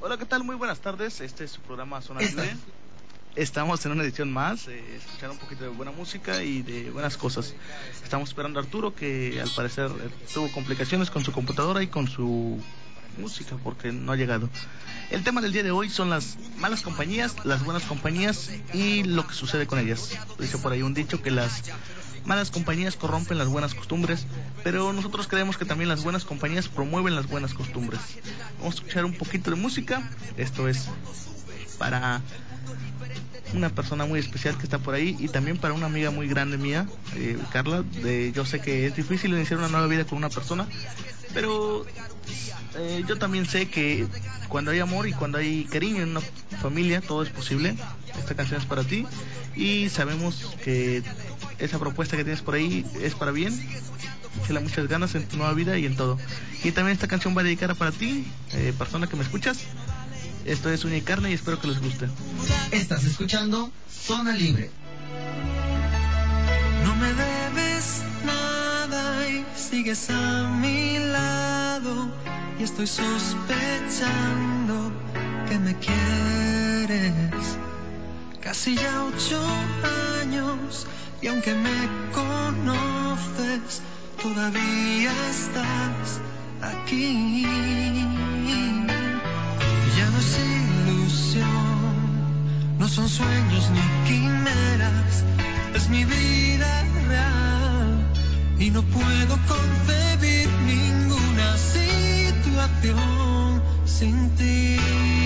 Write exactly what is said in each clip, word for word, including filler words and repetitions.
Hola, ¿qué tal? Muy buenas tardes. Este es su programa Zona Libre. Estamos en una edición más, eh, escuchar un poquito de buena música y de buenas cosas. Estamos esperando a Arturo, que al parecer eh, tuvo complicaciones con su computadora y con su música porque no ha llegado. El tema del día de hoy son las malas compañías, las buenas compañías y lo que sucede con ellas. Dice por ahí un dicho que las malas compañías corrompen las buenas costumbres, pero nosotros creemos que también las buenas compañías promueven las buenas costumbres. Vamos a escuchar un poquito de música. Esto es para una persona muy especial que está por ahí y también para una amiga muy grande mía, eh, Carla. De, yo sé que es difícil iniciar una nueva vida con una persona, pero eh, yo también sé que cuando hay amor y cuando hay cariño en una familia, todo es posible. Esta canción es para ti y sabemos que esa propuesta que tienes por ahí es para bien. Échale muchas ganas en tu nueva vida y en todo. Y también esta canción va dedicada para ti, eh, persona que me escuchas. Esto es Uña y Carne y espero que les guste. Estás escuchando Zona Libre. No me debes nada y sigues a mi lado, y estoy sospechando que me quieres. Casi ya ocho años y aunque me conoces, todavía estás aquí. Ya no es ilusión, no son sueños ni quimeras, es mi vida real y no puedo concebir ninguna situación sin ti.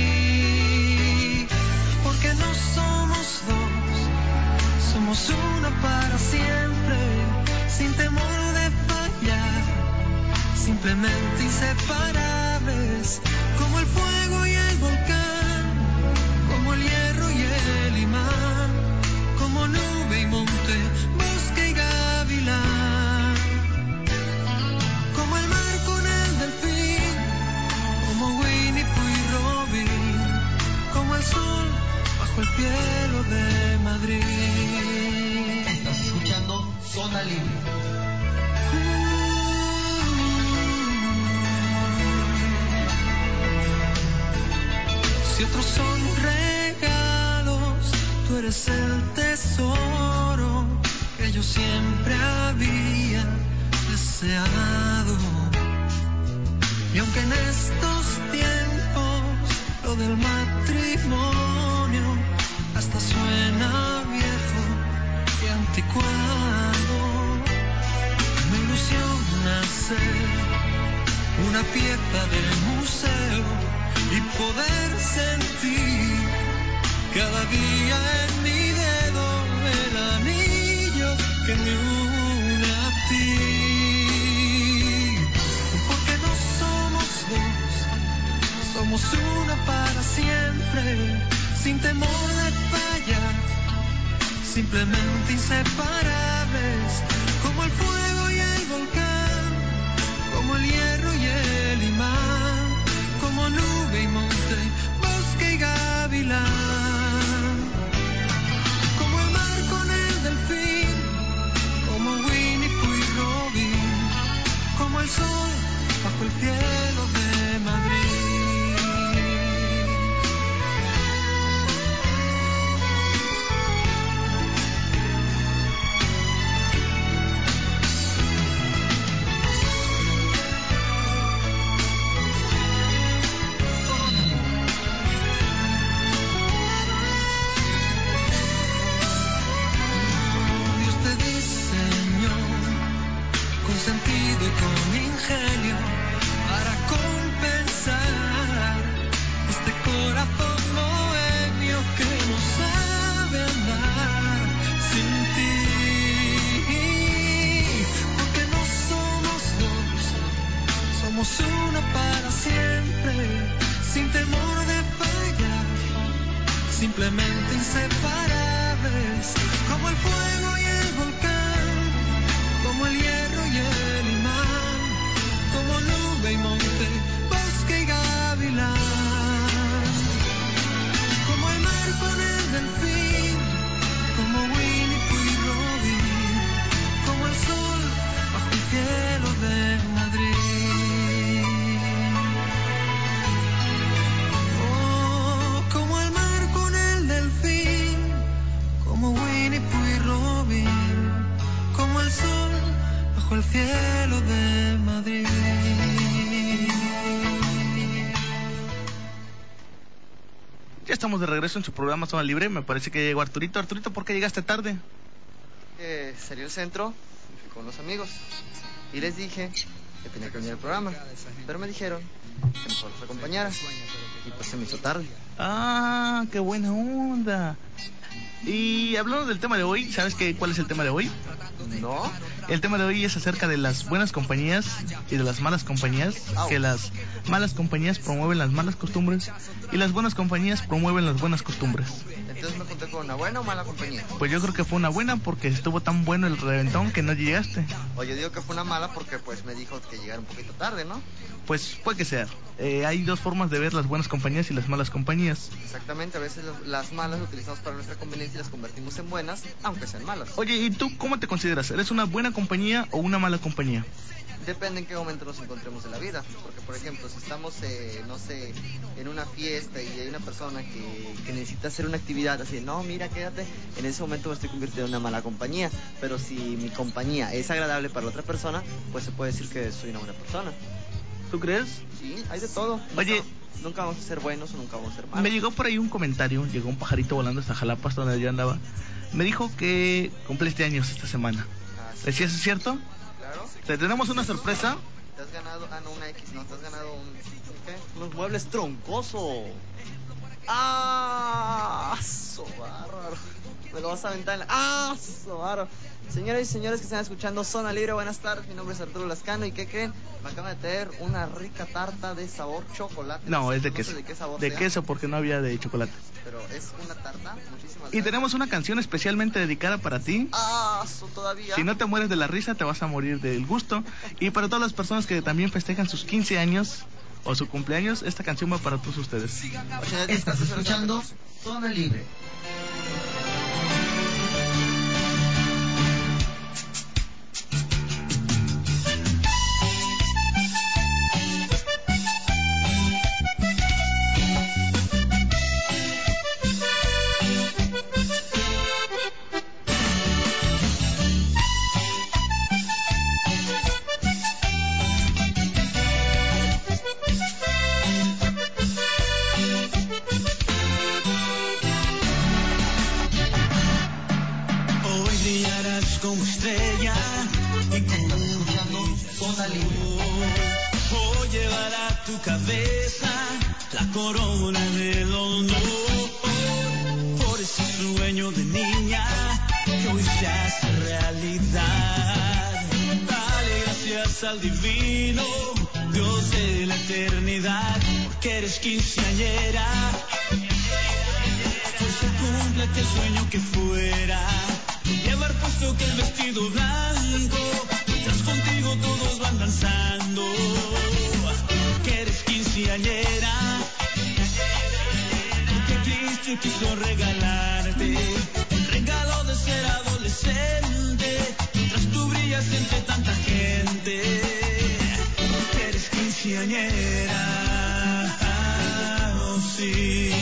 Porque no somos dos, somos uno para siempre, sin temor de fallar, simplemente inseparables, como el fuego y el volcán, como el hierro y el imán, como nube y monte, bosque y gavilán, como el mar con el delfín, como Winnie Pooh y Robin, como el sol bajo el cielo de Madrid. Estás escuchando Zona Libre. Si otros son regalos, tú eres el tesoro que yo siempre había deseado. Y aunque en estos tiempos lo del matrimonio hasta suena viejo y anticuado, me ilusiona ser una pieza del museo y poder sentir cada día en mi dedo el anillo que me une a ti. Porque no somos dos, somos uno para siempre, sin temor de fallar, simplemente inseparables, como el fuego y el volcán, como el hierro y el imán, como nube y monte, bosque y gavilán, como el mar con el delfín, como Winnie Pooh y Robin, como el sol bajo el cielo de Madrid. Sentido y con ingenio para compensar este corazón bohemio que no sabe andar sin ti. Porque no somos dos, somos uno para siempre, sin temor de fallar, simplemente inseparables, como el fuego y el volcán, como el hierro y el imán, como nube y monte, bosque y gavilán, como el mar con el delfín, como Winnie Pooh y Robin, como el sol bajo el cielo de Madrid. Oh, estamos de regreso en su programa Zona Libre. Me parece que llegó Arturito. Arturito, ¿por qué llegaste tarde? Eh, salí al centro, fui con los amigos y les dije que tenía que venir al programa, pero me dijeron que mejor los acompañara y pues se me hizo tarde. Ah, qué buena onda. Y hablando del tema de hoy, ¿sabes qué, cuál es el tema de hoy? ¿No? El tema de hoy es acerca de las buenas compañías y de las malas compañías, que las malas compañías promueven las malas costumbres y las buenas compañías promueven las buenas costumbres. Entonces me junté con una buena o mala compañía. Pues yo creo que fue una buena porque estuvo tan bueno el reventón que no llegaste. O yo digo que fue una mala porque pues me dijo que llegara un poquito tarde, ¿no? Pues puede que sea. Eh, hay dos formas de ver las buenas compañías y las malas compañías. Exactamente, a veces las, las malas las utilizamos para nuestra conveniencia y las convertimos en buenas, aunque sean malas. Oye, ¿y tú cómo te consideras? ¿Eres una buena compañía o una mala compañía? Depende en qué momento nos encontremos en la vida. Porque, por ejemplo, si estamos, eh, no sé, en una fiesta y hay una persona que, que necesita hacer una actividad así, no, mira, quédate, en ese momento me estoy convirtiendo en una mala compañía. Pero si mi compañía es agradable para la otra persona, pues se puede decir que soy una buena persona. ¿Tú crees? Sí, hay de todo. Oye, nunca, nunca vamos a ser buenos o nunca vamos a ser malos. Me llegó por ahí un comentario, llegó un pajarito volando hasta Jalapa, hasta donde yo andaba. Me dijo que cumpliste años esta semana. Ah, sí. ¿Decías es cierto? Claro. Te tenemos una sorpresa. Te has ganado, ah, no, una X, no, te has ganado un, ¿qué? Unos muebles troncosos. ¡Ah! ¡So bárbaro! Me lo vas a aventar en la... ¡Ah! ¡So bárbaro! Señoras y señores que están escuchando Zona Libre, buenas tardes, mi nombre es Arturo Lascano y ¿qué creen? Me acaban de traer una rica tarta de sabor chocolate. No, es de no queso. sé de qué sabor De sea, queso porque no había de chocolate. pero es una tarta, muchísimas Y gracias. tenemos una canción especialmente dedicada para ti. ¡Ah! So todavía. Si no te mueres de la risa, te vas a morir del gusto. Y para todas las personas que también festejan sus quince años o su cumpleaños, esta canción va para todos ustedes. Estás escuchando Zona Libre. Como estrella y como escuchando Zona Libre. Hoy llevará a tu cabeza la corona del honor por ese sueño de niña que hoy se hace realidad. Dale gracias al divino Dios de la eternidad porque eres quinceañera. Hoy se cumple aquel sueño que fuera llevar puesto que el vestido blanco, mientras contigo todos van danzando, que eres quinceañera, porque Cristo quiso regalarte el regalo de ser adolescente, mientras tú brillas entre tanta gente, que eres quinceañera, oh sí.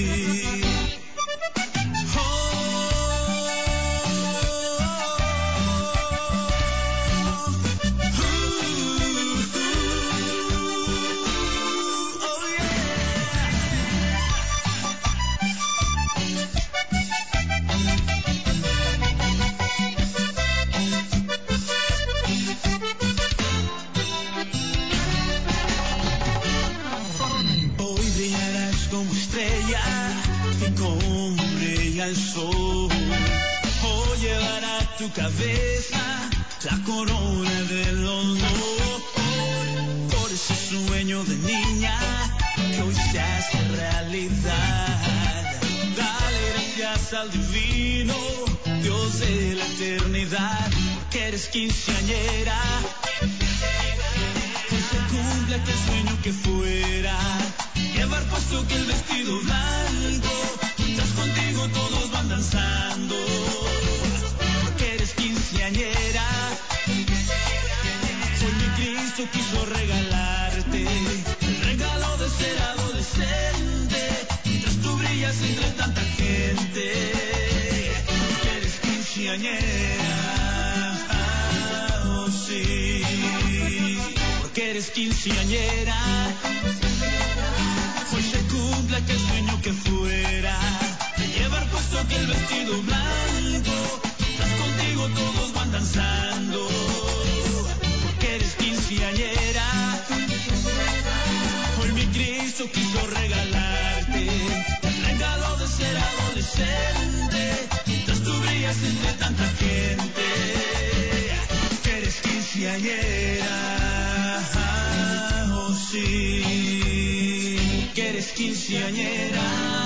Hoy llevará a tu cabeza la corona del honor por ese sueño de niña que hoy se hace realidad. Dale gracias al divino Dios de la eternidad porque eres quinceañera. Hoy se cumple aquel sueño que fuera llevar puesto que el vestido blanco, mientras contigo todos van danzando, porque eres quinceañera. Hoy mi Cristo quiso regalarte el regalo de ser adolescente, mientras tú brillas entre tanta gente, porque eres quinceañera, oh sí, porque eres quinceañera. Hoy se cumple aquel sueño lo que fuera, de llevar puesto aquel vestido blanco, estás contigo todos van danzando, porque eres quinceañera. Hoy mi Cristo quiso regalarte el regalo de ser adolescente, mientras tú brillas entre tanta gente, que eres quinceañera, oh sí, que eres quinceañera.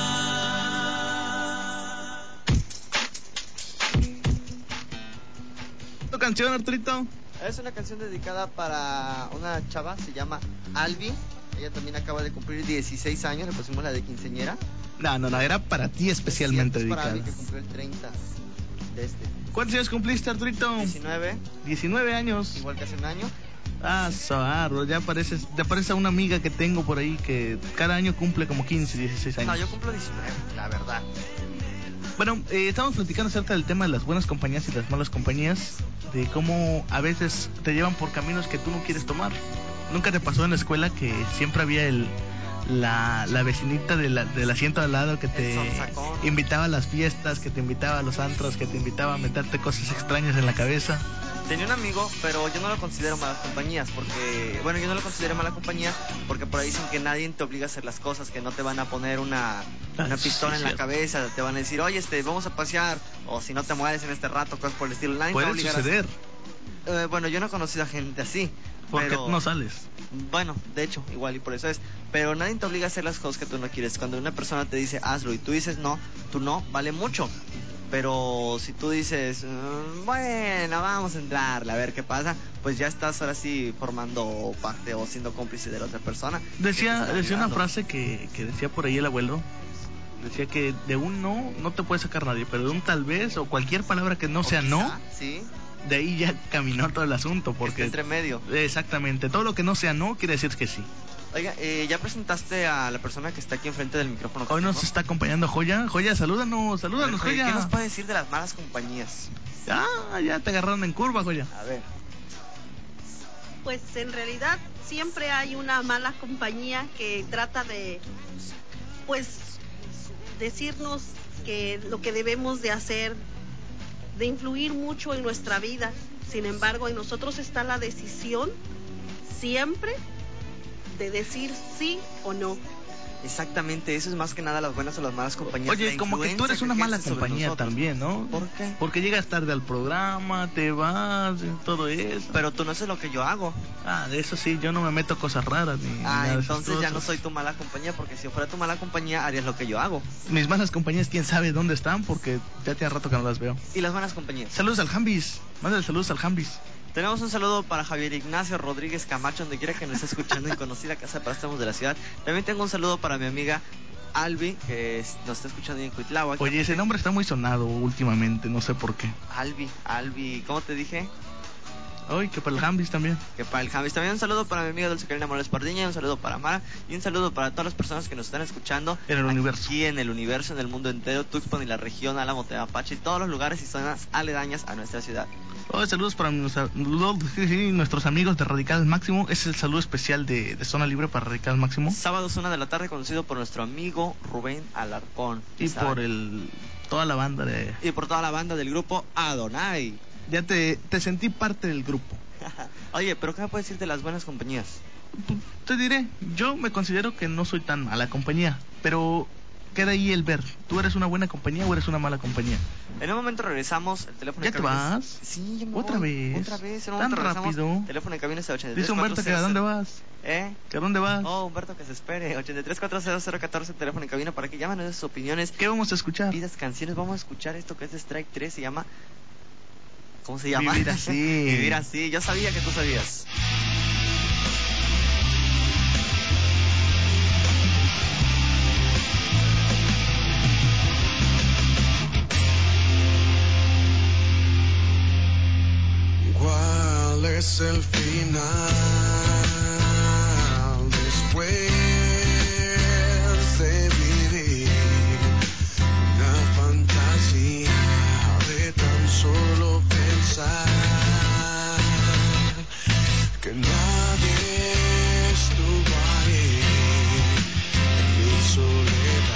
¿Tu canción, Arturito? Es una canción dedicada para una chava, se llama Albi. Ella también acaba de cumplir dieciséis años, le pusimos la de quinceañera. No, no, no, era para ti especialmente es cierto, es para dedicada. Albi, que cumplió el treinta de este. ¿Cuántos años cumpliste, Arturito? diecinueve, diecinueve años. igual que hace un año. Ah, Sarro, ya pareces, te parece a una amiga que tengo por ahí que cada año cumple como quince, dieciséis años. No, yo cumplo diecinueve, la verdad. Bueno, eh, estamos platicando acerca del tema de las buenas compañías y las malas compañías, de cómo a veces te llevan por caminos que tú no quieres tomar. ¿Nunca te pasó en la escuela que siempre había el la, la vecinita de la, del asiento al lado que te invitaba a las fiestas, que te invitaba a los antros, que te invitaba a meterte cosas extrañas en la cabeza? Tenía un amigo, pero yo no lo considero malas compañías, porque, bueno, yo no lo considero mala compañía, porque por ahí dicen que nadie te obliga a hacer las cosas, que no te van a poner una, una Ah, pistola sí, en la cierto. cabeza, te van a decir, oye, este, vamos a pasear, o si no te mueres en este rato, cosas por el estilo. Nadie te va a Puede obligar a suceder, hacer- Eh, bueno, yo no he conocido a gente así. porque pero... no sales. Bueno, de hecho, igual y por eso es. Pero nadie te obliga a hacer las cosas que tú no quieres. Cuando una persona te dice hazlo y tú dices no, tu no vale mucho. Pero si tú dices, "Mm, bueno, vamos a entrarle a ver qué pasa", pues ya estás ahora sí formando parte o siendo cómplice de la otra persona. Decía, que te está decía una ayudando. frase que, que decía por ahí el abuelo. Decía que de un no no te puede sacar nadie, pero de un tal vez o cualquier palabra que no O sea quizá, no, sí, de ahí ya caminó todo el asunto. porque Porque entre medio. exactamente, todo lo que no sea no quiere decir que sí. Oiga, eh, ya presentaste a la persona que está aquí enfrente del micrófono. Hoy nos contigo? está acompañando Joya. Joya, salúdanos, A ver, salúdanos, Joya, ¿qué nos Joya. puede decir de las malas compañías? Ah, ya te agarraron en curva, Joya. A ver. Pues en realidad siempre hay una mala compañía que trata de, pues, decirnos que lo que debemos de hacer, de influir mucho en nuestra vida. Sin embargo, en nosotros está la decisión siempre de decir sí o no. Exactamente, eso es más que nada las buenas o las malas compañías. Oye, la como que tú influencia eres una mala ejerce sobre compañía nosotros. también, ¿no? ¿Por qué? Porque llegas tarde al programa, te vas, todo eso. Pero tú no haces lo que yo hago. Ah, de eso sí, yo no me meto cosas raras ni Ah, nada de esas entonces ya cosas. no soy tu mala compañía, porque si yo fuera tu mala compañía harías lo que yo hago. Mis malas compañías, quién sabe dónde están, porque ya tiene rato que no las veo. Y las buenas compañías. Saludos al Jambis, mándale saludos al Jambis. Tenemos un saludo para Javier Ignacio Rodríguez Camacho, donde quiera que nos esté escuchando en conocida casa de préstamos de la ciudad. También tengo un saludo para mi amiga Albi, que es- nos está escuchando en Cuitláhuac. Oye, ese nombre está muy sonado últimamente, no sé por qué. Albi, Albi, ¿cómo te dije? Ay, que para el Jambis también. Que para el Javis. También un saludo para mi amiga Dulce Carolina Morales Pardiña, un saludo para Mara y un saludo para todas las personas que nos están escuchando En el aquí universo. en el universo, en el mundo entero, Tuxpan y la región, Álamo, Teapache y todos los lugares y zonas aledañas a nuestra ciudad. Oh, saludos para mis- nuestros amigos de Radical Máximo. Ese es el saludo especial de, de Zona Libre para Radical Máximo. Sábados una de la tarde, conocido por nuestro amigo Rubén Alarcón. Y Ya saben. por el toda la banda de... Y por toda la banda del grupo Adonai. Ya te, te sentí parte del grupo. Oye, pero ¿qué me puedes decir de las buenas compañías? Te diré, yo me considero que no soy tan mala compañía, pero queda ahí el ver. ¿Tú eres una buena compañía o eres una mala compañía? En un momento regresamos, el teléfono ¿Ya de te cabina es- vas? Sí, ya me ¿Otra voy. vez? Otra vez, en un ¿Tan momento regresamos, rápido? teléfono de cabina es el ochenta y tres Dice Humberto que a dónde vas. ¿Eh? ¿Que a dónde vas? Oh, Humberto, que se espere. ochenta y tres, cuatrocientos, cero catorce, teléfono en cabina para que llamen de sus opiniones, ¿Qué vamos a escuchar? pidas canciones. Vamos a escuchar esto que es de Strike tres, se llama... ¿Cómo se llama? Vivir así. Vivir así. Yo sabía que tú sabías. ¿Cuál es el final después de vivir una fantasía de tan solo pensar que nadie estuvo ahí en mi soledad?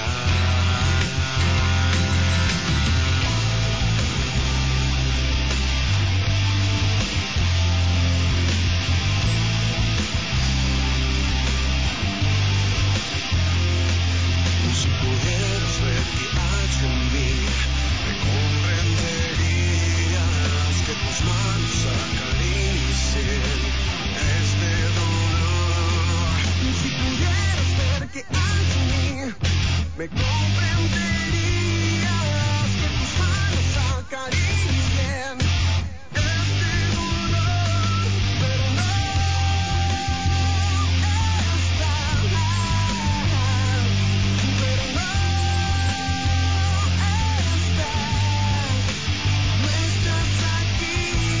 Si pudieras ver que hay en mí, me comprenderías que tus manos acaricien este dolor. Si pudieras ver que hay en mí, me comprenderías que tus manos acaricien este dolor, pero no está mal, pero no estás, no estás aquí.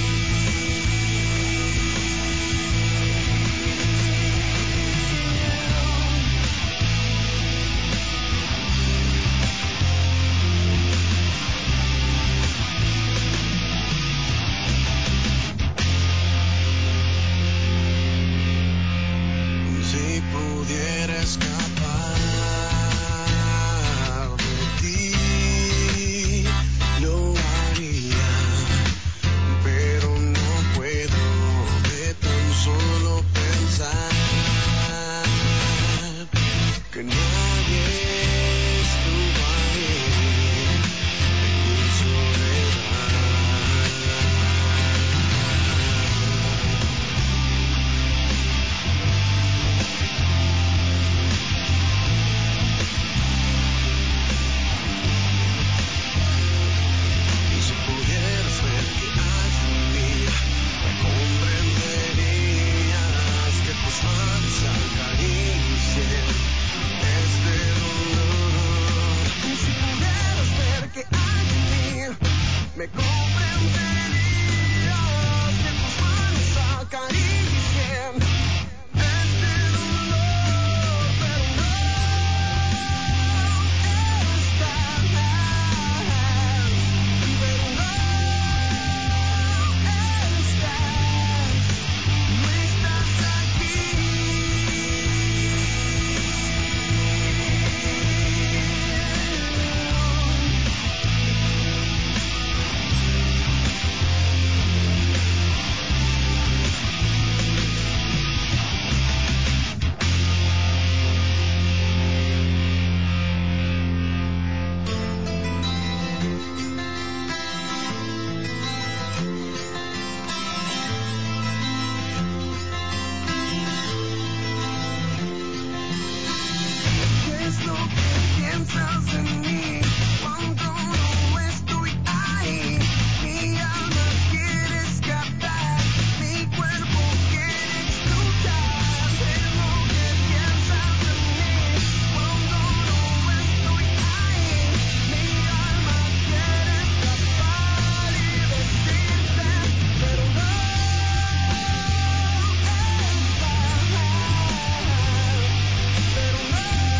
Si pudiera escapar de ti, lo haría, pero no puedo de tan solo pensar que nadie estuvo ahí en mi soledad. Si pudieras ver que hay en mí, me comprenderías que tus manos acaricien este dolor. Si pudieras ver que hay en mí, me comprenderías que tus manos acaricien este dolor, pero no está mal, pero no estás, no estás aquí. ¿Qué es lo que piensas en mí cuando no estoy ahí? Mi alma quiere escapar, mi cuerpo quiere explotar. ¿Qué es lo que piensas en mí cuando no estoy ahí? Mi alma quiere escapar y decirte, pero no está mal, pero no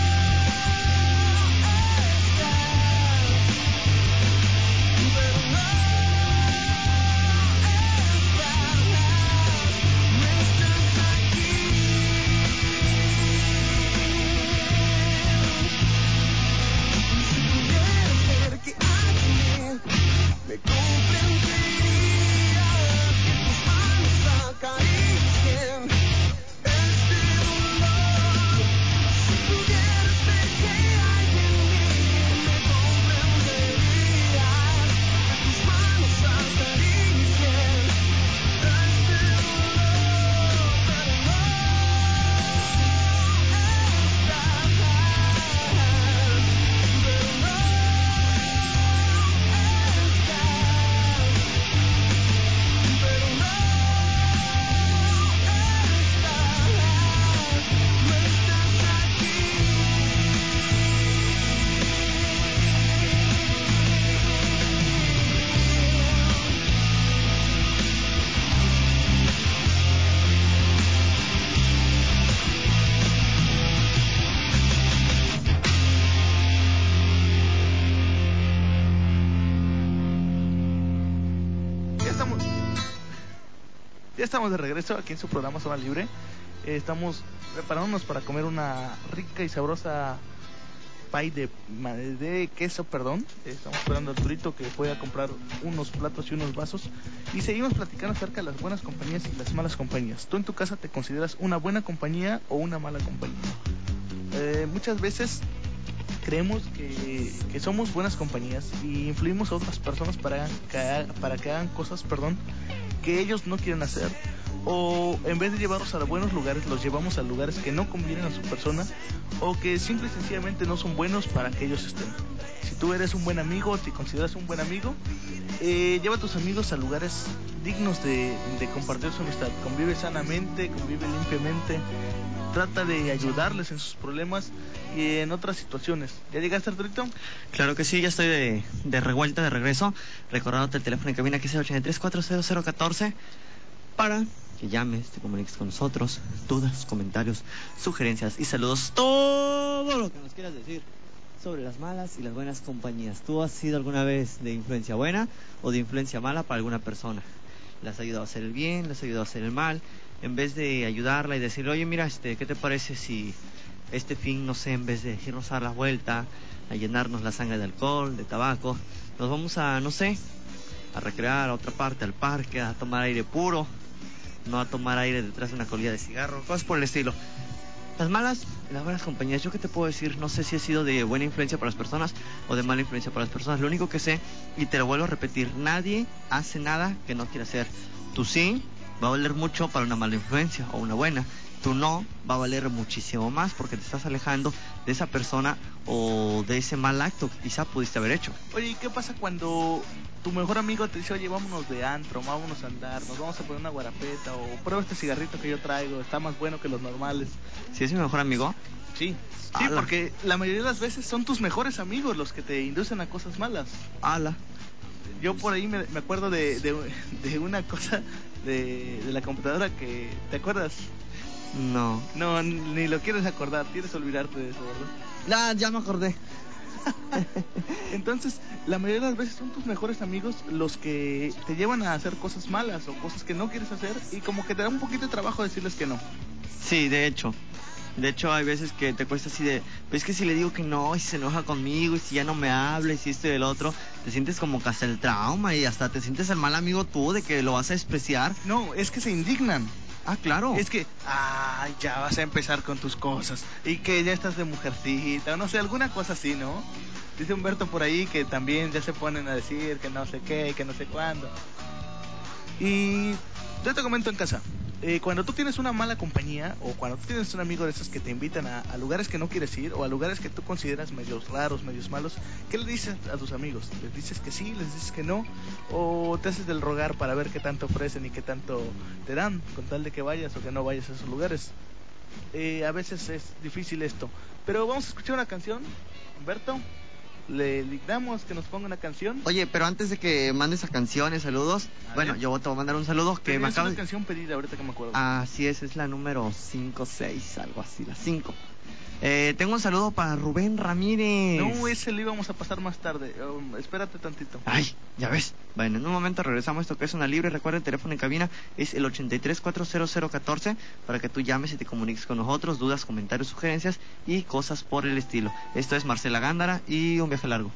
me comprendería que tus manos acaricien este dolor. Si pudieras ver que hay en mí, me comprenderías que tus manos acaricien este dolor, pero no está mal, pero no Ya estamos, ya estamos de regreso aquí en su programa Zona Libre. Eh, estamos preparándonos para comer una rica y sabrosa pie de, ma- de queso, perdón. Eh, estamos esperando a Arturito que fue a comprar unos platos y unos vasos. Y seguimos platicando acerca de las buenas compañías y las malas compañías. ¿Tú en tu casa te consideras una buena compañía o una mala compañía? Eh, muchas veces creemos que, que somos buenas compañías y influimos a otras personas para que, ha- para que hagan cosas, perdón, que ellos no quieren hacer, o en vez de llevarlos a buenos lugares, los llevamos a lugares que no convienen a su persona o que simple y sencillamente no son buenos para que ellos estén. Si tú eres un buen amigo, te consideras un buen amigo, eh, lleva a tus amigos a lugares dignos de, de compartir su amistad. Convive sanamente, convive limpiamente, trata de ayudarles en sus problemas y en otras situaciones. ¿Ya llegaste, Arturito? Claro que sí, ya estoy de, de revuelta, de regreso. Recordándote el teléfono en cabina que es el ochenta y tres, cuatro cero cero, uno cuatro para que llames, te comuniques con nosotros, dudas, comentarios, sugerencias y saludos, todo lo que nos quieras decir sobre las malas y las buenas compañías. ¿Tú has sido alguna vez de influencia buena o de influencia mala para alguna persona? ¿Le has ayudado a hacer el bien, le has ayudado a hacer el mal? En vez de ayudarla y decirle, oye, mira, este, ¿qué te parece si este fin, no sé, en vez de irnos a dar la vuelta, a llenarnos la sangre de alcohol, de tabaco, nos vamos a, no sé, a recrear a otra parte, al parque, a tomar aire puro, no a tomar aire detrás de una colilla de cigarro, cosas por el estilo? Las malas y las buenas compañías, ¿yo qué te puedo decir? No sé si he sido de buena influencia para las personas o de mala influencia para las personas. Lo único que sé, y te lo vuelvo a repetir, nadie hace nada que no quiera hacer. Tú sí, va a valer mucho para una mala influencia o una buena. Tú no, va a valer muchísimo más porque te estás alejando de esa persona o de ese mal acto que quizá pudiste haber hecho. Oye, ¿y qué pasa cuando tu mejor amigo te dice, oye, vámonos de antro, vámonos a andar, nos vamos a poner una guarapeta, o prueba este cigarrito que yo traigo, está más bueno que los normales? Si es mi mejor amigo, Sí, sí, Ala. porque la mayoría de las veces son tus mejores amigos los que te inducen a cosas malas. ala. Yo por ahí me, me acuerdo de, de, de una cosa de, de la computadora que, ¿te acuerdas? No. No, ni lo quieres acordar, quieres olvidarte de eso, ¿verdad? Ah, ya me acordé. Entonces, la mayoría de las veces son tus mejores amigos los que te llevan a hacer cosas malas o cosas que no quieres hacer, y como que te da un poquito de trabajo decirles que no. Sí, de hecho. De hecho, hay veces que te cuesta así de, pues es que si le digo que no, y si se enoja conmigo, y si ya no me habla, y si esto y el otro, te sientes como que hasta el trauma, y hasta te sientes el mal amigo tú de que lo vas a despreciar. No, es que se indignan. Ah, claro. Es que, ay, ya vas a empezar con tus cosas, y que ya estás de mujercita, o no sé, alguna cosa así, ¿no? Dice Humberto por ahí que también ya se ponen a decir que no sé qué, que no sé cuándo. Y yo te comento en casa, eh, cuando tú tienes una mala compañía, o cuando tú tienes un amigo de esos que te invitan a, a lugares que no quieres ir, o a lugares que tú consideras medios raros, medios malos, ¿qué le dices a tus amigos? ¿Les dices que sí, les dices que no? ¿O te haces del rogar para ver qué tanto ofrecen y qué tanto te dan, con tal de que vayas o que no vayas a esos lugares? Eh, a veces es difícil esto, pero vamos a escuchar una canción, Humberto. Le dictamos que nos ponga una canción. Oye, pero antes de que mandes a canciones, saludos, A bueno, ver. yo te voy a mandar un saludo que me Es acaba una de... canción pedida ahorita que me acuerdo. Así es, es la número cinco, seis, algo así, la cinco. Eh, tengo un saludo para Rubén Ramírez. No, ese lo íbamos a pasar más tarde. Um, espérate tantito. Ay, ya ves. Bueno, en un momento regresamos a esto que es Zona Libre. Recuerda, el teléfono en cabina es el ochenta y tres, cuatro cero cero, uno cuatro para que tú llames y te comuniques con nosotros, dudas, comentarios, sugerencias y cosas por el estilo. Esto es Marcela Gándara y Un Viaje Largo.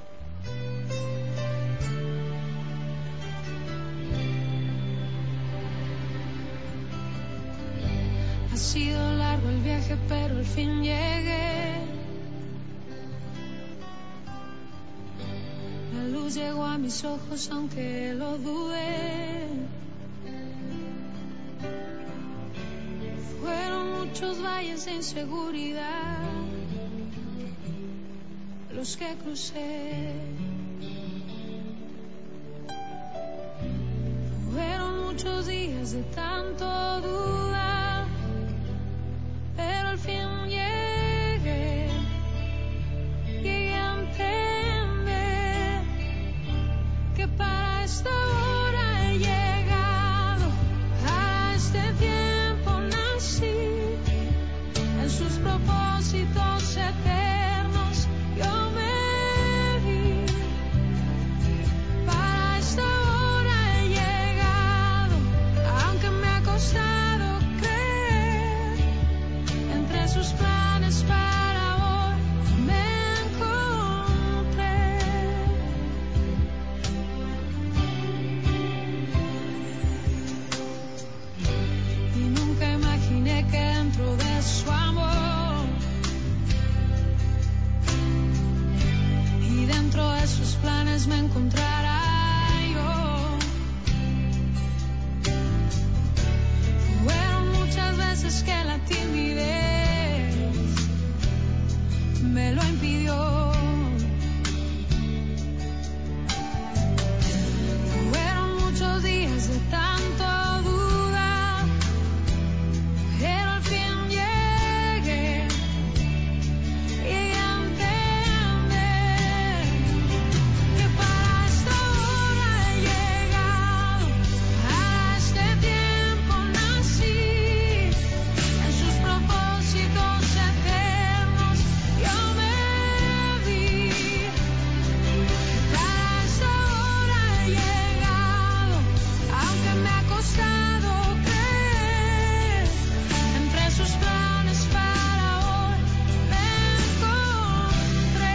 Ha sido largo el viaje, pero al fin llegué. La luz llegó a mis ojos, aunque lo dudé. Fueron muchos valles de inseguridad los que crucé. Fueron muchos días de tanto dudar, pero al fin llegué, llegué a entender que para esta hora he llegado, para este tiempo nací, en sus propósitos eternos yo me vi. Para esta hora he llegado, aunque me ha costado creer, entre sus planes para hoy me encontré. Y nunca imaginé que dentro de su amor encontrara yo. Fueron muchas veces que la timidez me lo impidió. Fueron muchos días de tanto duda, pero al fin llegué. Llegué a entender que para esta hora he llegado, a este tiempo nací, en sus propósitos eternos yo me vi. Para esta hora he llegado, aunque me ha costado creer, entre sus planes para hoy me encontré.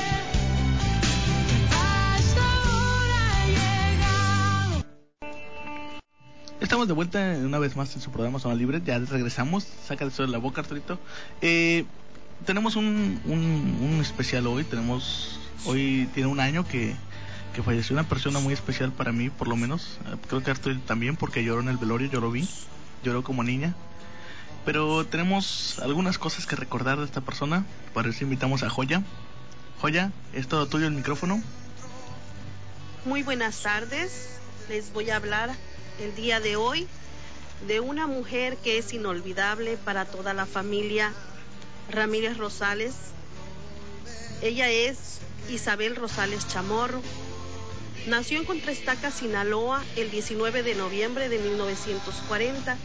Para esta hora he llegado. Estamos de vuelta una vez más en su programa Zona Libre. Ya regresamos. Saca eso de la boca, Arturito. Eh, tenemos un, un, un especial hoy. Tenemos hoy tiene un año que, que falleció una persona muy especial para mí, por lo menos. Eh, creo que Arturito también, porque lloró en el velorio. Yo lo vi. Lloró como niña. Pero tenemos algunas cosas que recordar de esta persona. Para eso invitamos a Joya. Joya, es todo tuyo el micrófono. Muy buenas tardes. Les voy a hablar el día de hoy de una mujer que es inolvidable para toda la familia Ramírez Rosales. Ella es Isabel Rosales Chamorro. Nació en Contraestaca, Sinaloa, el diecinueve de noviembre de mil novecientos cuarenta.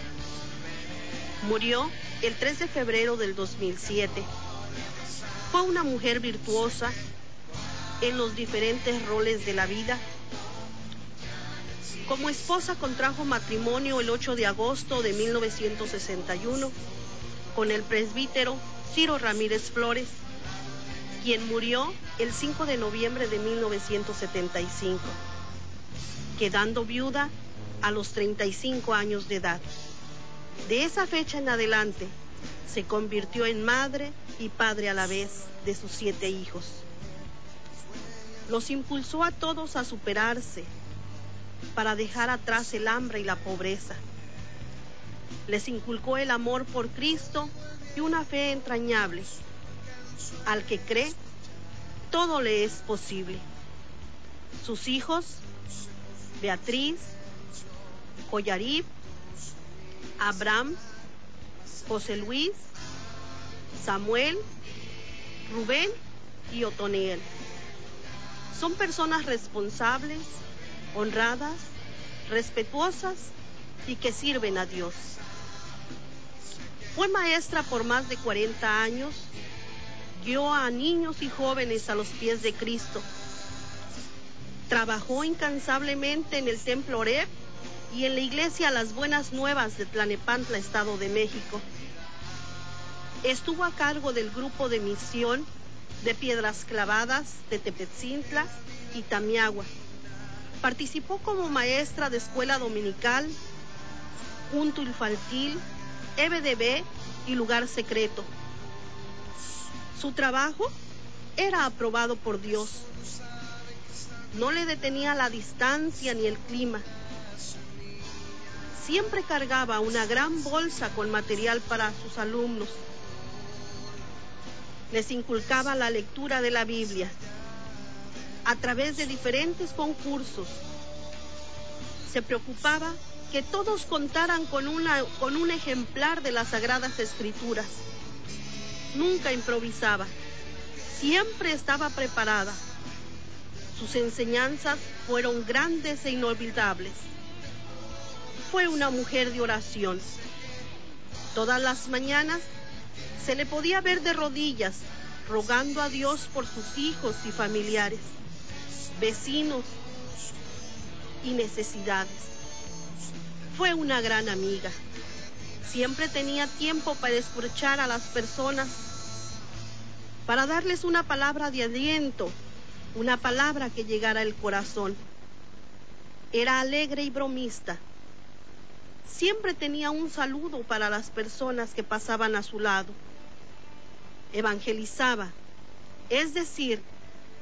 Murió el tres de febrero del dos mil siete. Fue una mujer virtuosa en los diferentes roles de la vida. Como esposa contrajo matrimonio el ocho de agosto de mil novecientos sesenta y uno con el presbítero Ciro Ramírez Flores, quien murió el cinco de noviembre de mil novecientos setenta y cinco, quedando viuda a los treinta y cinco años de edad. De esa fecha en adelante se convirtió en madre y padre a la vez de sus siete hijos. Los impulsó a todos a superarse para dejar atrás el hambre y la pobreza. Les inculcó el amor por Cristo y una fe entrañable. Al que cree, todo le es posible. Sus hijos, Beatriz, Joyarib, Abraham, José Luis, Samuel, Rubén y Otoniel, son personas responsables, honradas, respetuosas y que sirven a Dios. Fue maestra por más de cuarenta años, guió a niños y jóvenes a los pies de Cristo. Trabajó incansablemente en el Templo Oreb y en la iglesia Las Buenas Nuevas de Tlalnepantla, Estado de México. Estuvo a cargo del grupo de misión de Piedras Clavadas de Tepetzintla y Tamiagua. Participó como maestra de escuela dominical, punto infantil, E B D B y lugar secreto. Su trabajo era aprobado por Dios. No le detenía la distancia ni el clima. Siempre cargaba una gran bolsa con material para sus alumnos. Les inculcaba la lectura de la Biblia a través de diferentes concursos. Se preocupaba que todos contaran con, una, con un ejemplar de las Sagradas Escrituras. Nunca improvisaba, siempre estaba preparada. Sus enseñanzas fueron grandes e inolvidables. Fue una mujer de oración. Todas las mañanas se le podía ver de rodillas, rogando a Dios por sus hijos y familiares, vecinos y necesidades. Fue una gran amiga. Siempre tenía tiempo para escuchar a las personas, para darles una palabra de aliento, una palabra que llegara al corazón. Era alegre y bromista. Siempre tenía un saludo para las personas que pasaban a su lado. Evangelizaba, es decir,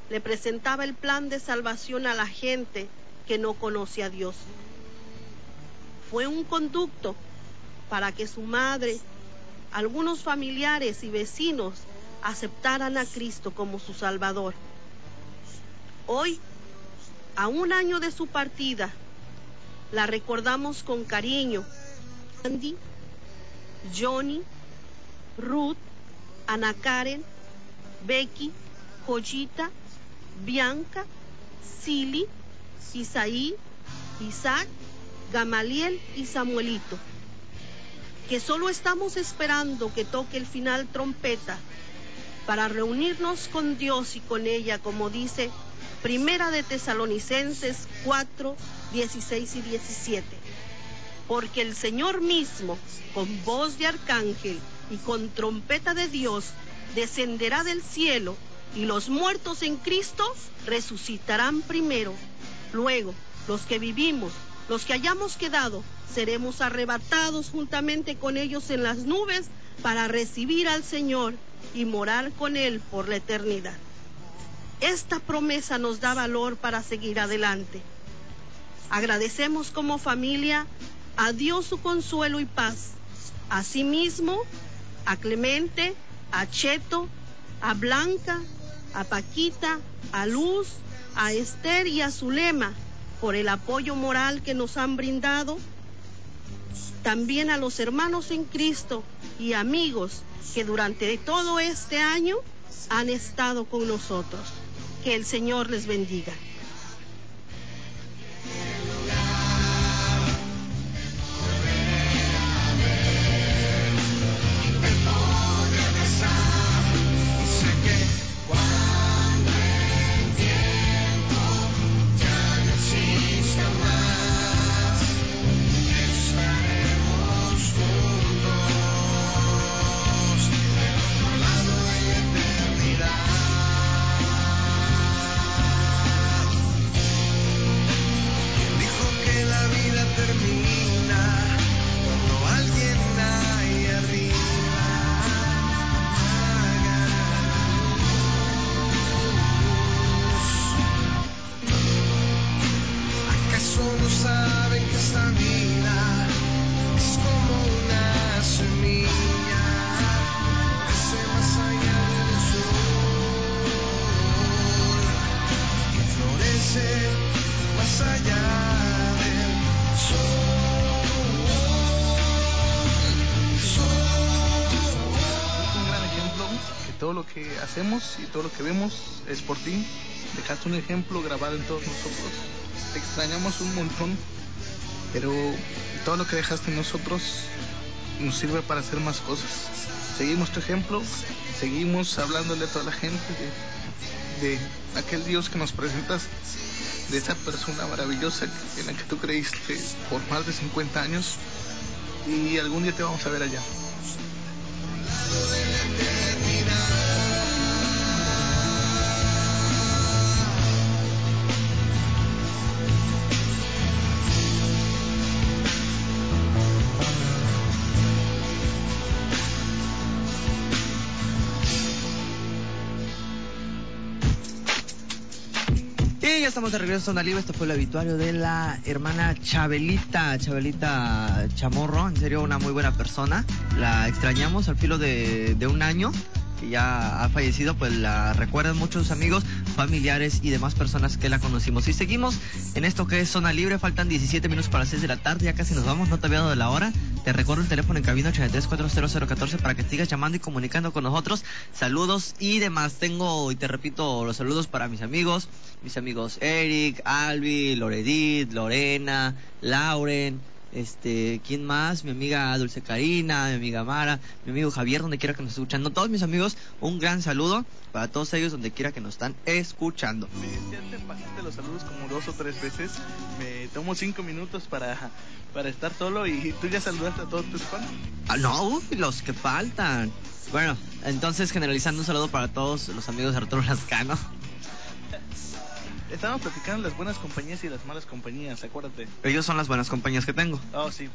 le presentaba el plan de salvación a la gente que no conoce a Dios. Fue un conducto para que su madre, algunos familiares y vecinos aceptaran a Cristo como su Salvador. Hoy, a un año de su partida, la recordamos con cariño. Andy, Johnny, Ruth, Ana Karen, Becky, Joyita, Bianca, Silly, Isaí, Isaac, Gamaliel y Samuelito, que solo estamos esperando que toque el final trompeta para reunirnos con Dios y con ella, como dice Primera de Tesalonicenses cuatro, dieciséis y diecisiete. Porque el Señor mismo, con voz de arcángel y con trompeta de Dios, descenderá del cielo, y los muertos en Cristo resucitarán primero. Luego, los que vivimos, los que hayamos quedado, seremos arrebatados juntamente con ellos en las nubes para recibir al Señor y morar con Él por la eternidad. Esta promesa nos da valor para seguir adelante. Agradecemos como familia a Dios su consuelo y paz. Asimismo, a Clemente, a Cheto, a Blanca, a Paquita, a Luz, a Esther y a Zulema por el apoyo moral que nos han brindado. También a los hermanos en Cristo y amigos que durante todo este año han estado con nosotros. Que el Señor les bendiga. Todo lo que hacemos y todo lo que vemos es por ti. Dejaste un ejemplo grabado en todos nosotros. Te extrañamos un montón, pero todo lo que dejaste en nosotros nos sirve para hacer más cosas. Seguimos tu ejemplo, seguimos hablándole a toda la gente de, de aquel Dios que nos presentas, de esa persona maravillosa en la que tú creíste por más de cincuenta años, y algún día te vamos a ver allá. Y ya estamos de regreso a Zona Libre. Esto fue el obituario de la hermana Chabelita, Chabelita Chamorro. En serio, una muy buena persona. La extrañamos al filo de, de un año que ya ha fallecido. Pues la recuerdan muchos amigos, familiares y demás personas que la conocimos. Y seguimos en esto que es Zona Libre. Faltan diecisiete minutos para las seis de la tarde. Ya casi nos vamos, no te había dado de la hora. Te recuerdo el teléfono en cabina ochenta y tres, cuatro cero cero, catorce para que sigas llamando y comunicando con nosotros. Saludos y demás. Tengo, y te repito, los saludos para mis amigos. Mis amigos Eric, Albi, Loredit, Lorena, Lauren, este, ¿quién más? Mi amiga Dulce Karina, mi amiga Mara, mi amigo Javier, donde quiera que nos esté escuchando. Todos mis amigos, un gran saludo para todos ellos donde quiera que nos están escuchando. Ya te pasaste los saludos como dos o tres veces. Me tomo cinco minutos para, para estar solo y tú ya saludaste a todos tus fans. Ah, no, uy, los que faltan. Bueno, entonces generalizando, un saludo para todos los amigos de Arturo Lascano. Estábamos platicando las buenas compañías y las malas compañías, acuérdate. Ellos son las buenas compañías que tengo. Oh, sí.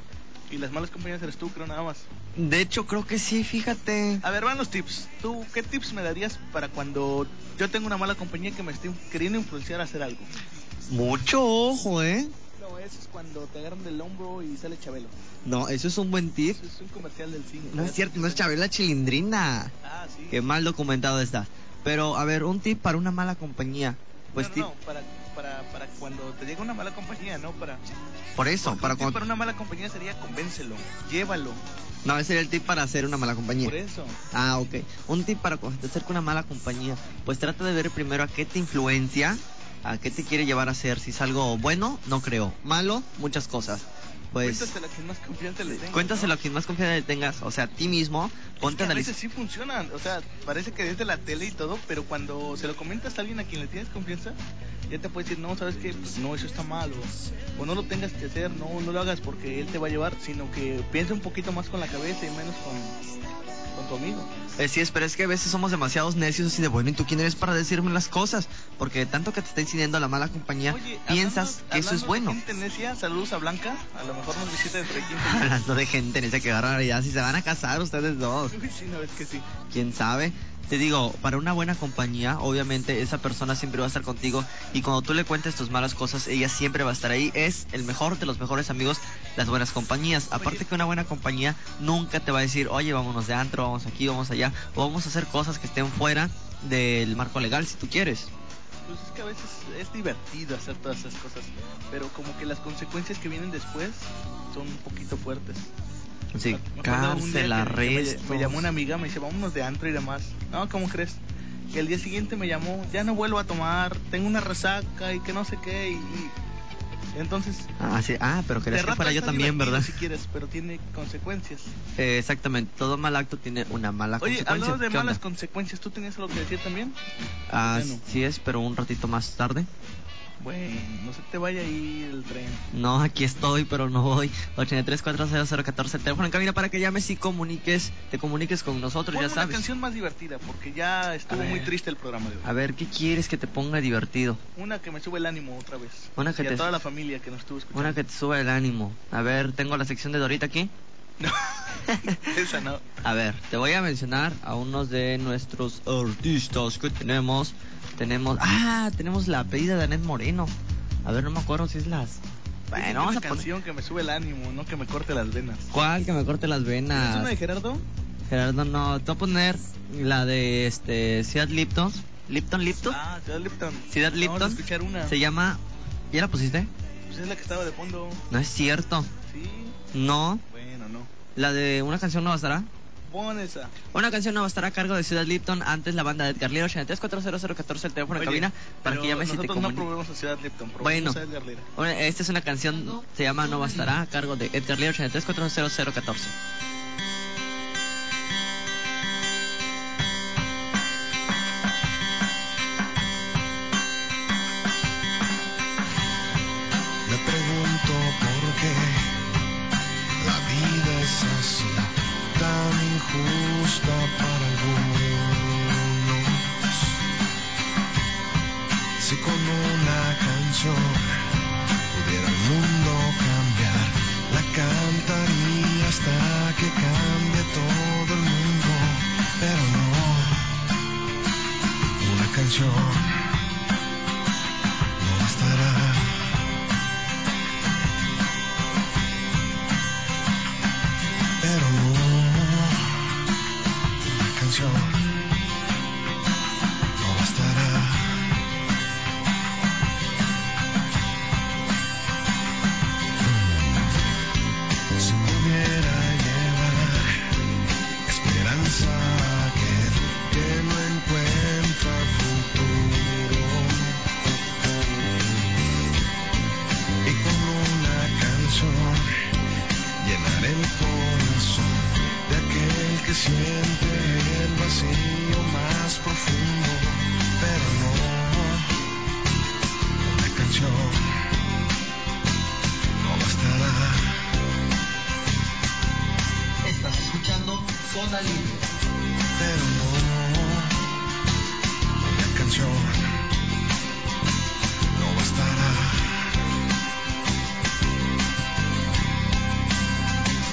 Y las malas compañías eres tú, creo, nada más. De hecho, creo que sí, fíjate. A ver, van los tips. ¿Tú qué tips me darías para cuando yo tengo una mala compañía que me esté queriendo influenciar a hacer algo? Mucho ojo, ¿eh? No, eso es cuando te agarran del hombro y sale Chabelo. No, eso es un buen tip. Eso es un comercial del cine. No es cierto, no es Chabela Chilindrina. Ah, sí. Qué mal documentado está. Pero, a ver, un tip para una mala compañía. Pues no, tip... no, no, para, para, para cuando te llega una mala compañía, no para... Por eso, Porque para un tip cuando... para una mala compañía sería convéncelo, llévalo. No, ese sería el tip para hacer una mala compañía. Por eso. Ah, ok. Un tip para cuando te acerca una mala compañía. Pues trata de ver primero a qué te influencia, a qué te quiere llevar a hacer. Si es algo bueno, no creo. Malo, muchas cosas. Pues... Cuéntaselo a quien más confianza le tengas. Cuéntaselo ¿no? a quien más confianza le tengas. O sea, a ti mismo. Ponte Es que a a veces analizar. sí funcionan, o sea, parece que desde la tele y todo, pero cuando se lo comentas a alguien a quien le tienes confianza, ya te puede decir, no, ¿sabes qué? Pues no, eso está mal, o, o no lo tengas que hacer, no, no lo hagas porque él te va a llevar, sino que piensa un poquito más con la cabeza y menos con, con tu amigo. Eh, sí, es, pero es que a veces somos demasiados necios así de, bueno, ¿y tú quién eres para decirme las cosas? Porque tanto que te está incidiendo la mala compañía, Oye, piensas hablando- que eso es hablando bueno. de gente necia, saludos a Blanca, a lo mejor nos visita dentro de quince días. Hablando de gente necia, qué barbaridad, si se van a casar ustedes dos. Uy, sí, no, es que sí. ¿Quién sabe? Te digo, para una buena compañía, obviamente esa persona siempre va a estar contigo y cuando tú le cuentes tus malas cosas, ella siempre va a estar ahí. Es el mejor de los mejores amigos, las buenas compañías. Aparte Oye. que una buena compañía nunca te va a decir, oye, vámonos de antro, vamos aquí, vamos allá, o vamos a hacer cosas que estén fuera del marco legal si tú quieres. Pues es que a veces es divertido hacer todas esas cosas, pero como que las consecuencias que vienen después son un poquito fuertes. Sí, Me acuerdo un día cárcel, que- que arresto. me, me llamó una amiga, me dice, vámonos de antro y demás. No, ¿cómo crees? Que el día siguiente me llamó, ya no vuelvo a tomar, tengo una resaca y que no sé qué. Y, y- entonces, Ah, sí. Ah, pero de querías que rato fuera yo está también, divertido ¿verdad? si quieres, pero tiene consecuencias. Eh, exactamente, todo mal acto tiene una mala Oye, consecuencia. hablando de ¿Qué malas onda? consecuencias, ¿tú tenías algo que decir también? Ah, Ya no. sí es, pero un ratito más tarde. Bueno, no se te vaya ahí el tren. No, aquí estoy, pero no voy. ochenta y tres, cuatro cero cero, catorce, el teléfono en cabina para que llames y comuniques, te comuniques con nosotros, Ponme ya una sabes. canción más divertida, porque ya estuvo A muy ver. triste el programa de hoy. A ver, ¿qué quieres que te ponga divertido? Una que me sube el ánimo otra vez. Una que y a te- toda la familia que nos estuvo escuchando. Una que te suba el ánimo. A ver, tengo la sección de Dorita aquí. No, esa no. A ver, te voy a mencionar a unos de nuestros artistas que tenemos. Tenemos, ah, tenemos la pedida de Anet Moreno. A ver, no me acuerdo si es las... Bueno, Bueno, vamos una a poner... canción que me sube el ánimo, no que me corte las venas. ¿Cuál? Que me corte las ¿Es venas. una de Gerardo? Gerardo, no. Te voy a poner la de este Ciudad Lipton. Lipton, Lipton. Ah, Ciudad Lipton. Ciudad Vamos a Lipton. escuchar una. Se llama... ¿Ya la pusiste? Pues es la que estaba de fondo. No es cierto. Sí. No. Bueno, no. La de Una canción no bastará. Pon esa. Una canción no bastará a cargo de Ciudad Lipton. Antes la banda de Edgar Lira. ochenta y tres, cuatro cero cero, catorce, el teléfono en Oye, cabina para pero que llames y te nosotros no comuniques. probemos a Ciudad Lipton, Bueno. probemos a Edgar Lira. Bueno, esta es una canción, se llama No bastará, a cargo de Edgar Lira. ochenta y tres, cuatro cero cero, catorce. Me pregunto por qué la vida es así, tan injusta para algunos. Si con una canción pudiera el mundo cambiar, la cantaría hasta que cambie todo el mundo. Pero no, una canción no bastará. Pero no, una canción no bastará. Si pudiera llevar esperanza a aquel que no encuentra futuro, y con una canción llenar el corazón de aquel que siente el vacío más profundo. Pero no, una canción no bastará. Estás escuchando Zona Libre. Pero no, una canción no bastará.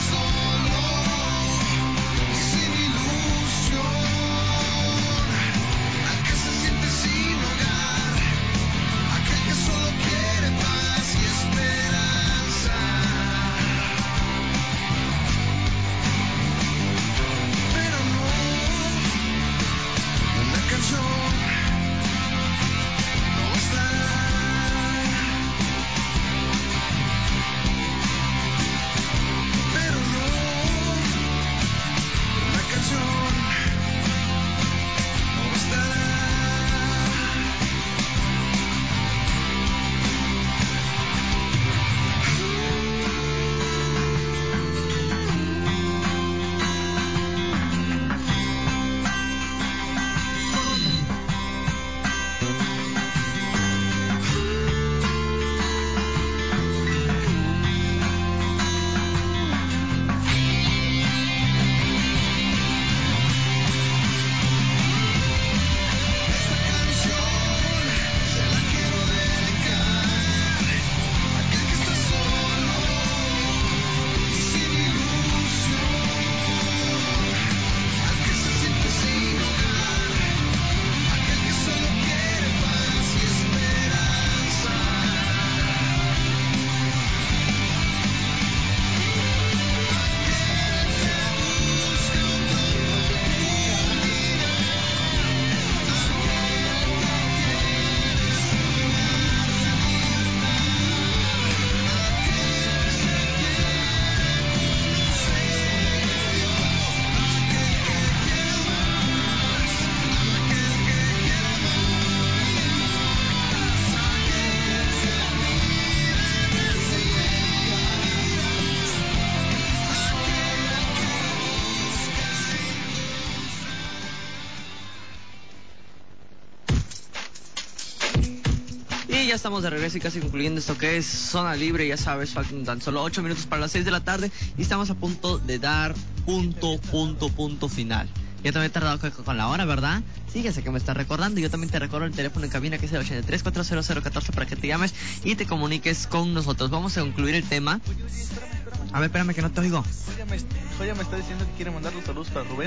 Ya estamos de regreso y casi concluyendo esto que es Zona Libre. Ya sabes, faltan tan solo ocho minutos para las seis de la tarde y estamos a punto de dar punto, punto, punto final. Ya también he tardado con la hora, ¿verdad? Sí, ya sé que me estás recordando. Yo también te recuerdo el teléfono en cabina, que es el ochenta y tres, cuatrocientos catorce, para que te llames y te comuniques con nosotros. Vamos a concluir el tema. A ver, espérame que no te oigo. Joya me, Joya me está diciendo que quiere mandar los saludos para Rubén.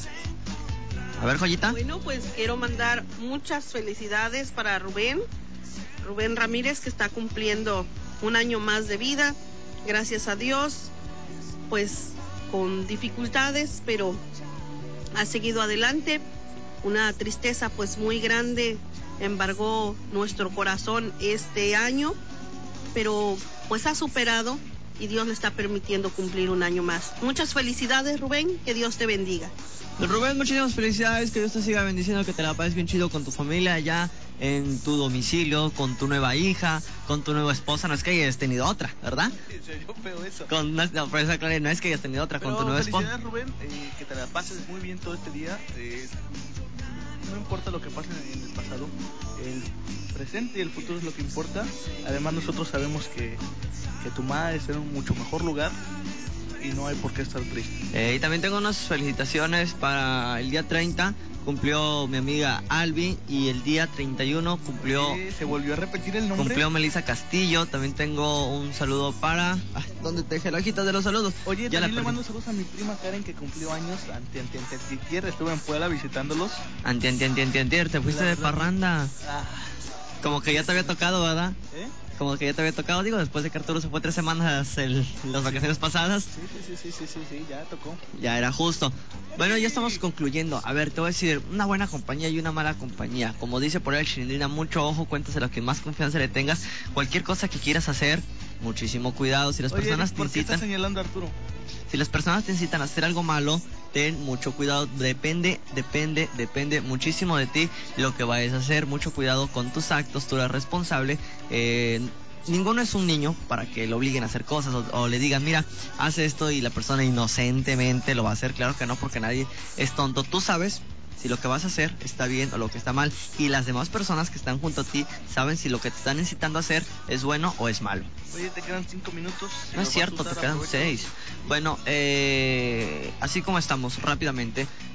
A ver, Joyita. Bueno, pues quiero mandar muchas felicidades para Rubén. Rubén Ramírez, que está cumpliendo un año más de vida, gracias a Dios, pues con dificultades, pero ha seguido adelante. Una tristeza pues muy grande embargó nuestro corazón este año, pero pues ha superado y Dios le está permitiendo cumplir un año más. Muchas felicidades, Rubén, que Dios te bendiga. Rubén, muchísimas felicidades, que Dios te siga bendiciendo, que te la pases bien chido con tu familia allá en tu domicilio, con tu nueva hija, con tu nueva esposa. No es que hayas tenido otra, ¿verdad? Se oyó feo eso. Con, no, no, pero claro, no es que hayas tenido otra. Pero con tu nueva esposa. Felicidades, Rubén, eh, que te la pases muy bien todo este día. Eh, no importa lo que pase en el pasado, el presente y el futuro es lo que importa. Además, nosotros sabemos que, que tu madre está en un mucho mejor lugar y no hay por qué estar triste. Eh, y también tengo unas felicitaciones para el día treinta. Cumplió mi amiga Albi, y el día treinta y uno cumplió... Eh, ¿Se volvió a repetir el nombre? Cumplió Melissa Castillo. También tengo un saludo para... Ah, ¿dónde te dejé la hojita de los saludos? Oye, ya también le mando saludos a mi prima Karen, que cumplió años ante, ante, ante, ante, estuve en Puebla visitándolos. Ante, ante, ante, ante, ante, te fuiste de parranda. Ah. Como que ya te había tocado, ¿verdad? ¿Eh? Como que ya te había tocado, digo, después de que Arturo se fue tres semanas el, las vacaciones pasadas. Sí, sí, sí, sí, sí, sí, ya tocó. Ya era justo. Bueno, ya estamos concluyendo. A ver, te voy a decir, una buena compañía y una mala compañía. Como dice por ahí el Chilindrina, mucho ojo, cuéntase lo que más confianza le tengas. Cualquier cosa que quieras hacer, muchísimo cuidado. Si las Oye, personas ¿por te qué incitan... estás señalando a Arturo? Si las personas te incitan a hacer algo malo, ten mucho cuidado. Depende, depende, depende muchísimo de ti lo que vayas a hacer. Mucho cuidado con tus actos, tú eres responsable. Eh... Ninguno es un niño para que lo obliguen a hacer cosas o, o le digan, mira, haz esto, y la persona inocentemente lo va a hacer. Claro que no, porque nadie es tonto. Tú sabes si lo que vas a hacer está bien o lo que está mal, y las demás personas que están junto a ti saben si lo que te están incitando a hacer es bueno o es malo. Oye, te quedan cinco minutos. Si no es cierto, te quedan seis. Bueno, eh, así como estamos, rápidamente,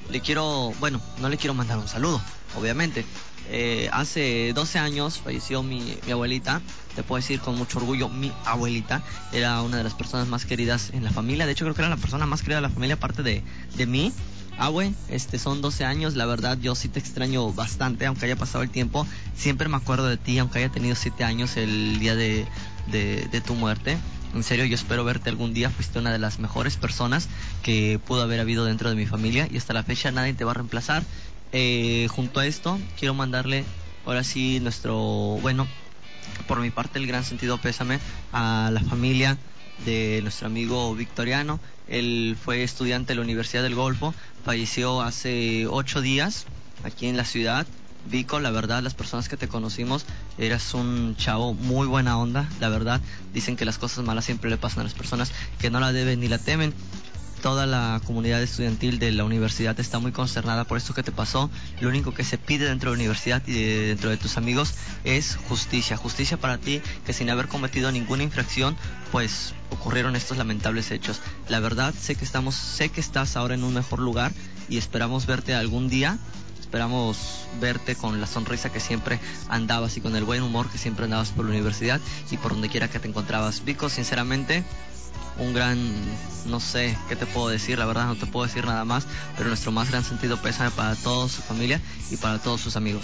le quiero, bueno, no le quiero mandar un saludo, obviamente. Eh, hace doce años falleció mi, mi abuelita, te puedo decir con mucho orgullo, mi abuelita era una de las personas más queridas en la familia, de hecho creo que era la persona más querida de la familia aparte de, de mí. Abue, este, son doce años, la verdad yo sí te extraño bastante, aunque haya pasado el tiempo, siempre me acuerdo de ti, aunque haya tenido siete años el día de, de, de tu muerte. En serio, yo espero verte algún día, fuiste una de las mejores personas que pudo haber habido dentro de mi familia y hasta la fecha nadie te va a reemplazar. Eh, junto a esto, quiero mandarle ahora sí nuestro, bueno, por mi parte el gran sentido pésame a la familia de nuestro amigo Victoriano. Él fue estudiante de la Universidad del Golfo, falleció hace ocho días aquí en la ciudad. Vico, la verdad, las personas que te conocimos, eras un chavo muy buena onda, la verdad. Dicen que las cosas malas siempre le pasan a las personas que no la deben ni la temen. Toda la comunidad estudiantil de la universidad está muy consternada por esto que te pasó. Lo único que se pide dentro de la universidad y de, dentro de tus amigos es justicia. Justicia para ti, que sin haber cometido ninguna infracción, pues ocurrieron estos lamentables hechos. La verdad, sé que estamos, sé que estás ahora en un mejor lugar y esperamos verte algún día. Esperamos verte con la sonrisa que siempre andabas y con el buen humor que siempre andabas por la universidad y por donde quiera que te encontrabas. Vico, sinceramente, un gran, no sé qué te puedo decir, la verdad no te puedo decir nada más, pero nuestro más gran sentido pésame para toda su familia y para todos sus amigos.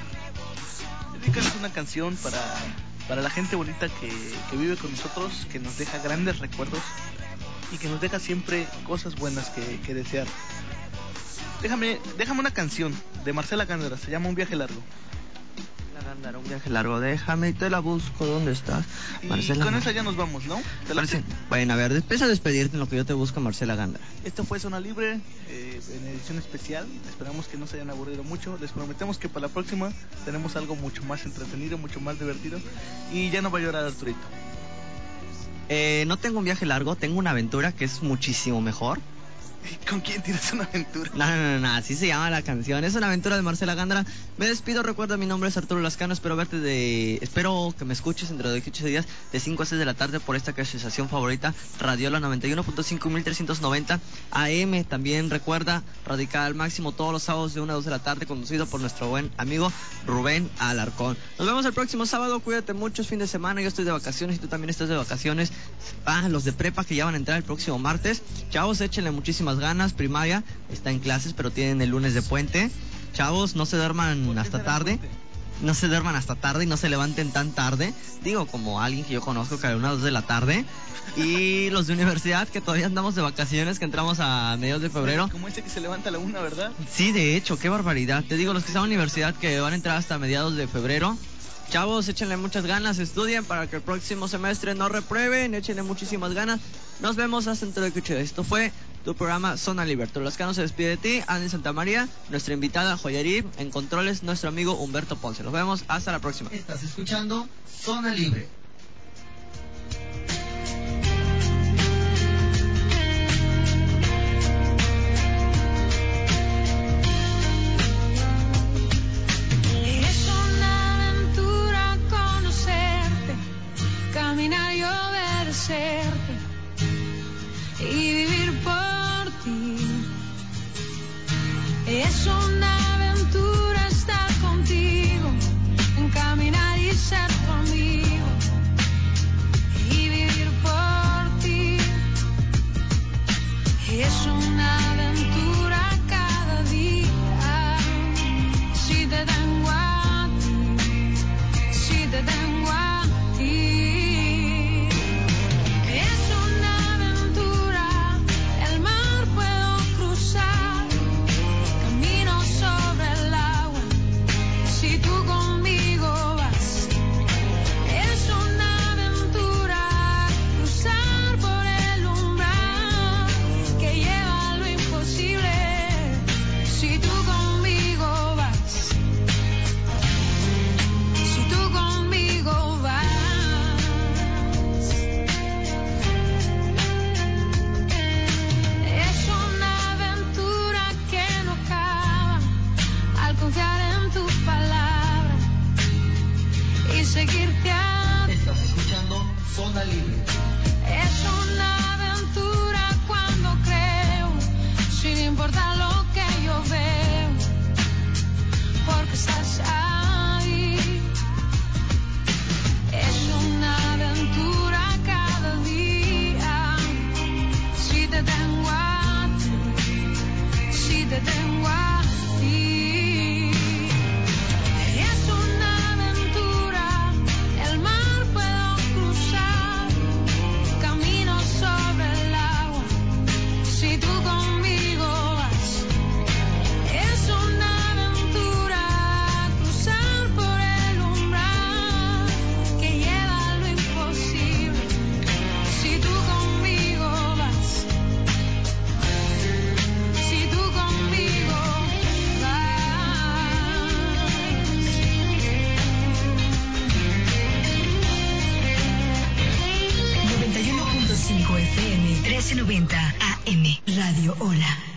Dedicas una canción para, para la gente bonita que, que vive con nosotros, que nos deja grandes recuerdos y que nos deja siempre cosas buenas que, que desear. Déjame, déjame una canción de Marcela Gándara, se llama Un viaje largo. Gándara, un viaje largo, déjame y te la busco, ¿dónde estás? Y Marcela, con esa ya nos vamos, ¿no? ¿Te la Marce... Bueno, a ver, empieza a despedirte en lo que yo te busco, Marcela Gándara. Esto fue Zona Libre, eh, en edición especial. Esperamos que no se hayan aburrido mucho. Les prometemos que para la próxima tenemos algo mucho más entretenido, mucho más divertido. Y ya no va a llorar Arturito. Eh, no tengo un viaje largo, tengo una aventura que es muchísimo mejor. ¿Con quién tienes una aventura? No, no, no, no, así se llama la canción. Es una aventura de Marcela Gándara. Me despido, recuerda, mi nombre es Arturo Lascano. Espero verte de... Espero que me escuches dentro de ocho días de cinco a seis de la tarde por esta asociación favorita, Radiola noventa y uno punto cinco mil trescientos noventa A M. También recuerda, Radical al Máximo todos los sábados de una a dos de la tarde, conducido por nuestro buen amigo Rubén Alarcón. Nos vemos el próximo sábado. Cuídate mucho, es fin de semana. Yo estoy de vacaciones y tú también estás de vacaciones. Ah, los de prepa que ya van a entrar el próximo martes. Chavos, échenle muchísimas ganas. Primaria está en clases, pero tienen el lunes de puente. Chavos, no se duerman hasta tarde. No se duerman hasta tarde y no se levanten tan tarde. Digo, como alguien que yo conozco que a una o dos de la tarde. Y los de universidad que todavía andamos de vacaciones, que entramos a mediados de febrero. Como este que se levanta a la una, ¿verdad? Sí, de hecho, qué barbaridad. Te digo, los que están en universidad que van a entrar hasta mediados de febrero. Chavos, échenle muchas ganas, estudien para que el próximo semestre no reprueben, échenle muchísimas ganas. Nos vemos hasta dentro de ocho días. Esto fue tu programa Zona Libre. Lascano se despide de ti, Andy Santa María, nuestra invitada Joyerí, en controles nuestro amigo Humberto Ponce. Nos vemos, hasta la próxima. Estás escuchando Zona Libre. Es una aventura conocerte, caminar y obedecerte y vivir por ti. Es una aventura estar contigo, en caminar y ser tu amigo y vivir por ti. Es una aventura cada día. Si te tengo a ti, si te tengo a ti. Es una aventura, el mar puedo cruzar, camino sobre el agua, si tú conmigo vas. Es una aventura, cruzar por el umbral que lleva a lo imposible. tengo a ti, si te tengo a ti. Es una aventura, el mar puedo cruzar, camino sobre el agua, si tú conmigo vas. Es una aventura, cruzar por el umbral que lleva a lo imposible, si tú conmigo vas. Si tú conmigo vas. noventa y uno punto cinco F M, trece noventa A M, Radio Hola.